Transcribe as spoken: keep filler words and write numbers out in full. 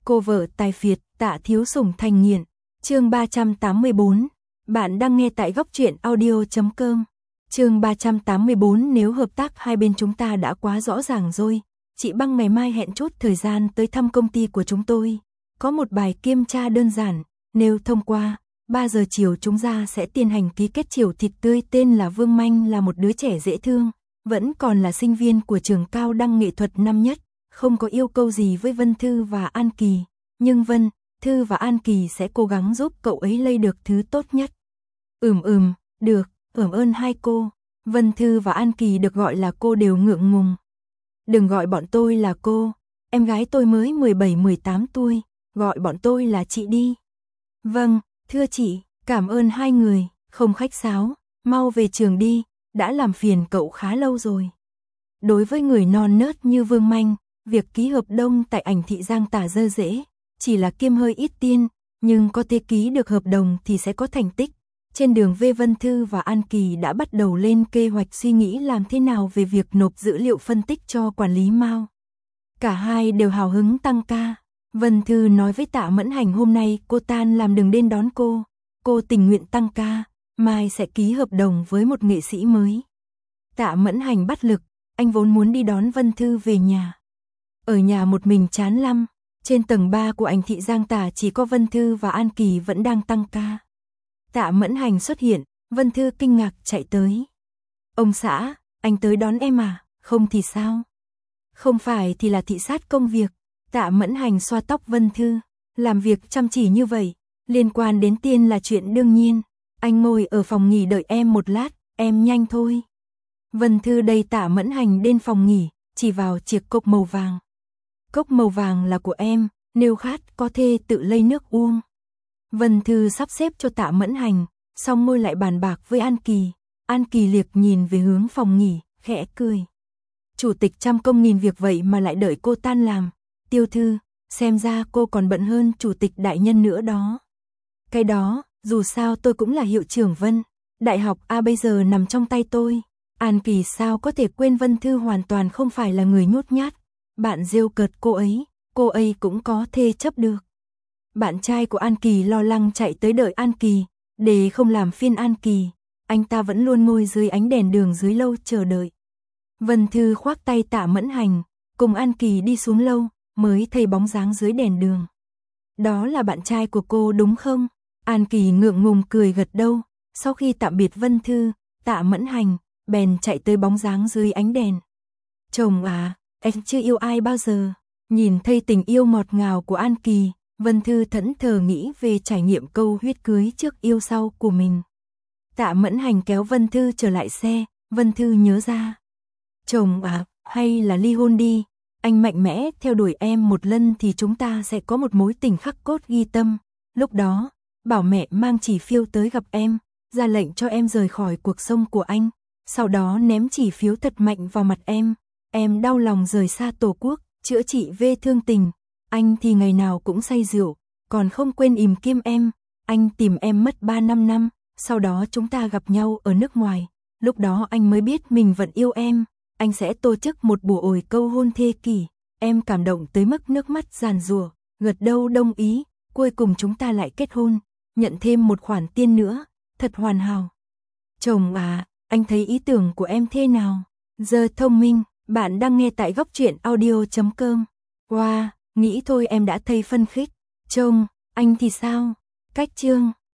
Cô vợ tài phiệt, Tạ Thiếu Sủng thành nghiện. Chương ba trăm tám mươi bốn. Bạn đang nghe tại góc truyện audio chấm com. Chương ba trăm tám mươi bốn. Nếu hợp tác hai bên chúng ta đã quá rõ ràng rồi, chị Băng ngày mai hẹn chốt thời gian tới thăm công ty của chúng tôi. Có một bài kiểm tra đơn giản, nếu thông qua, ba giờ chiều chúng ta sẽ tiến hành ký kết chiều thịt tươi. Tên là Vương Manh, là một đứa trẻ dễ thương, vẫn còn là sinh viên của trường cao đẳng nghệ thuật năm nhất, không có yêu cầu gì với Vân Thư và An Kỳ, nhưng Vân Thư và An Kỳ sẽ cố gắng giúp cậu ấy lấy được thứ tốt nhất. Ừm ừm, được, ừm ơn hai cô. Vân Thư và An Kỳ được gọi là cô đều ngượng ngùng. Đừng gọi bọn tôi là cô, em gái tôi mới mười bảy mười tám tuổi, gọi bọn tôi là chị đi. Vâng, thưa chị, cảm ơn hai người, không khách sáo, mau về trường đi, đã làm phiền cậu khá lâu rồi. Đối với người non nớt như Vương Manh, việc ký hợp đồng tại ảnh thị Giang Tả dơ dễ, chỉ là kiêm hơi ít tiền, nhưng có thể ký được hợp đồng thì sẽ có thành tích. Trên đường về, Vân Thư và An Kỳ đã bắt đầu lên kế hoạch suy nghĩ làm thế nào về việc nộp dữ liệu phân tích cho quản lý Mao. Cả hai đều hào hứng tăng ca. Vân Thư nói với Tạ Mẫn Hành hôm nay cô tan làm đừng đến đón cô, cô tình nguyện tăng ca, mai sẽ ký hợp đồng với một nghệ sĩ mới. Tạ Mẫn Hành bắt lực, anh vốn muốn đi đón Vân Thư về nhà. Ở nhà một mình chán lắm, trên tầng ba của ảnh thị Giang Tả chỉ có Vân Thư và An Kỳ vẫn đang tăng ca. Tạ Mẫn Hành xuất hiện, Vân Thư kinh ngạc chạy tới. Ông xã, anh tới đón em à, không thì sao? Không phải thì là thị sát công việc. Tạ Mẫn Hành xoa tóc Vân Thư, làm việc chăm chỉ như vậy, liên quan đến tiền là chuyện đương nhiên. Anh ngồi ở phòng nghỉ đợi em một lát, em nhanh thôi. Vân Thư đẩy Tạ Mẫn Hành đến phòng nghỉ, chỉ vào chiếc cốc màu vàng. Cốc màu vàng là của em, nếu khát có thể tự lấy nước uống. Vân Thư sắp xếp cho Tạ Mẫn Hành, xong ngồi lại bàn bạc với An Kỳ. An Kỳ liếc nhìn về hướng phòng nghỉ, khẽ cười. Chủ tịch trăm công nghìn việc vậy mà lại đợi cô tan làm. Tiêu Thư, xem ra cô còn bận hơn chủ tịch đại nhân nữa đó. Cái đó, dù sao tôi cũng là hiệu trưởng Vân. Đại học A bây giờ nằm trong tay tôi. An Kỳ sao có thể quên Vân Thư hoàn toàn không phải là người nhút nhát. Bạn rêu cợt cô ấy, cô ấy cũng có thể chấp được. Bạn trai của An Kỳ lo lắng chạy tới đợi An Kỳ, để không làm phiền An Kỳ. Anh ta vẫn luôn ngồi dưới ánh đèn đường dưới lâu chờ đợi. Vân Thư khoác tay Tạ Mẫn Hành, cùng An Kỳ đi xuống lâu, mới thấy bóng dáng dưới đèn đường. Đó là bạn trai của cô đúng không? An Kỳ ngượng ngùng cười gật đầu. Sau khi tạm biệt Vân Thư, Tạ Mẫn Hành bèn chạy tới bóng dáng dưới ánh đèn. Chồng à, em chưa yêu ai bao giờ. Nhìn thấy tình yêu ngọt ngào của An Kỳ, Vân Thư thẫn thờ nghĩ về trải nghiệm câu huyết cưới trước yêu sau của mình. Tạ Mẫn Hành kéo Vân Thư trở lại xe, Vân Thư nhớ ra. Chồng à, hay là ly hôn đi, anh mạnh mẽ theo đuổi em một lần thì chúng ta sẽ có một mối tình khắc cốt ghi tâm. Lúc đó, bảo mẹ mang chỉ phiếu tới gặp em, ra lệnh cho em rời khỏi cuộc sống của anh, sau đó ném chỉ phiếu thật mạnh vào mặt em. Em đau lòng rời xa tổ quốc, chữa trị vết thương tình. Anh thì ngày nào cũng say rượu, còn không quên ìm kim em. Anh tìm em mất ba năm năm, sau đó chúng ta gặp nhau ở nước ngoài. Lúc đó anh mới biết mình vẫn yêu em. Anh sẽ tổ chức một buổi cầu hôn thế kỷ. Em cảm động tới mức nước mắt giàn giụa, gật đầu đồng ý. Cuối cùng chúng ta lại kết hôn, nhận thêm một khoản tiền nữa, thật hoàn hảo. Chồng à, anh thấy ý tưởng của em thế nào? Giờ thông minh, bạn đang nghe tại góc truyện audio chấm com. Wow, nghĩ thôi em đã thấy phân khích. Chồng, anh thì sao? Cách chương